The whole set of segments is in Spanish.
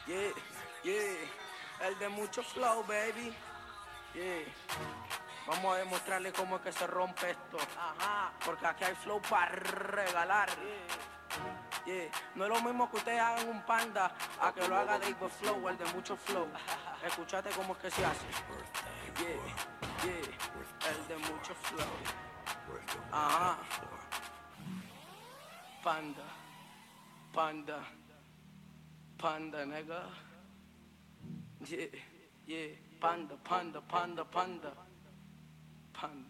Yeah, yeah. El de mucho flow, baby. Yeah. Vamos a demostrarle cómo es que se rompe esto. Ajá. Porque aquí hay flow para regalar. Yeah. Yeah. No es lo mismo que ustedes hagan un panda a que lo haga David Flow, el de mucho flow. Escúchate cómo es que se hace. Yeah, yeah. El de mucho flow. Ajá. Panda. Panda. Panda, nigga. Yeah, yeah. Panda, panda, panda, panda. Panda.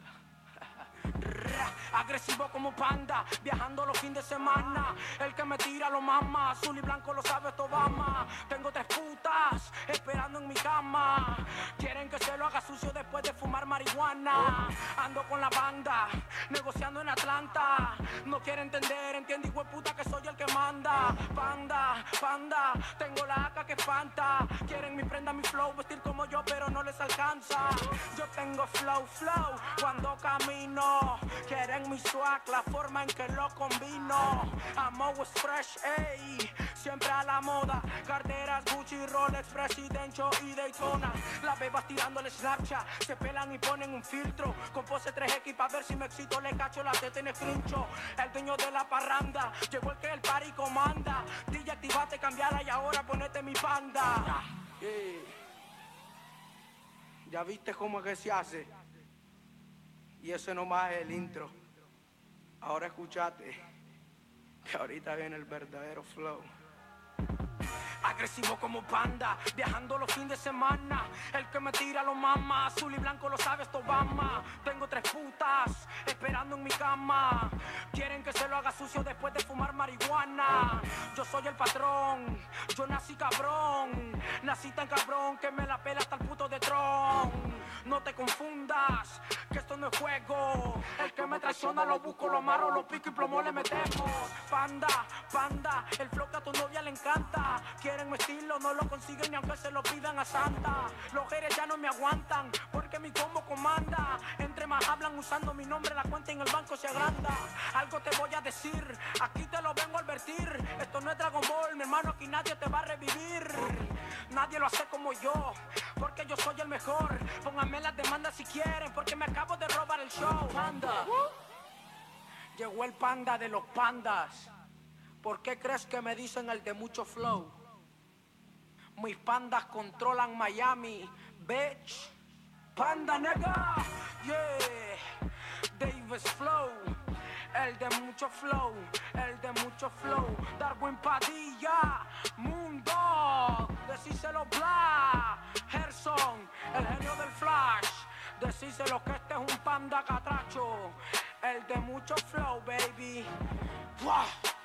Agresivo como panda, viajando los fines de semana. El que me tira lo mama, azul y blanco lo sabe esto Obama. Tengo 3 putas esperando en mi cama. Quieren que se lo haga sucio después de fumar marihuana. Ando con la banda, negociando en Atlanta. No quiere entender, entiende hijo de puta que soy el que manda. Panda, panda, tengo la AK que espanta. Quieren mi prenda, mi flow, vestir como yo pero no les alcanza. Yo tengo flow, flow, cuando camino. Quieren mi swag, la forma en que lo combino. I'm always fresh, ey, siempre a la moda. Carteras, Gucci, Rolex, Presidential y Daytona. Las bebas tirándole Snapchat, se pelan y ponen un filtro. Con pose 3X pa' ver si me excito, le cacho la teta en el screenshot. El dueño de la parranda, llegó el que el party comanda. DJ, activate, cambiala y ahora ponete mi panda. Yeah. ¿Ya viste cómo es que se hace? Y ese nomás es el intro. Ahora escuchate, que ahorita viene el verdadero flow. Agresivo como panda, viajando los fines de semana. El que me tira lo mama, azul y blanco lo sabe esto Obama. Tengo 3 putas esperando en mi cama. Quieren que se lo haga sucio después de fumar marihuana. Yo soy el patrón, yo nací cabrón. Nací tan cabrón que me la pela hasta el puto de Tron. No te confundas, que esto no es juego. El que me traiciona lo busco, lo amarro, lo pico y plomo le metemos. Panda, panda, el flow que a tu novia le encanta. Quieren mi estilo, no lo consiguen ni aunque se lo pidan a Santa. Los haters ya no me aguantan, porque mi combo comanda. Entre más hablan usando mi nombre, la cuenta en el banco se agranda. Algo te voy a decir, aquí te lo vengo a advertir. Esto no es Dragon Ball, mi hermano, aquí nadie te va a revivir. Nadie lo hace como yo, porque yo soy el mejor. Pónganme las demandas si quieren, porque me acabo de robar el show. Panda. Llegó el panda de los pandas. ¿Por qué crees que me dicen el de mucho flow? Mis pandas controlan Miami, bitch. Panda, nigga, yeah. Davis Flow, el de mucho flow, el de mucho flow. Darwin Padilla, Mundo, decíselo Bla. Gerson, el genio del flash, decíselo que este es un panda catracho. El de mucho flow, baby. ¡Buah!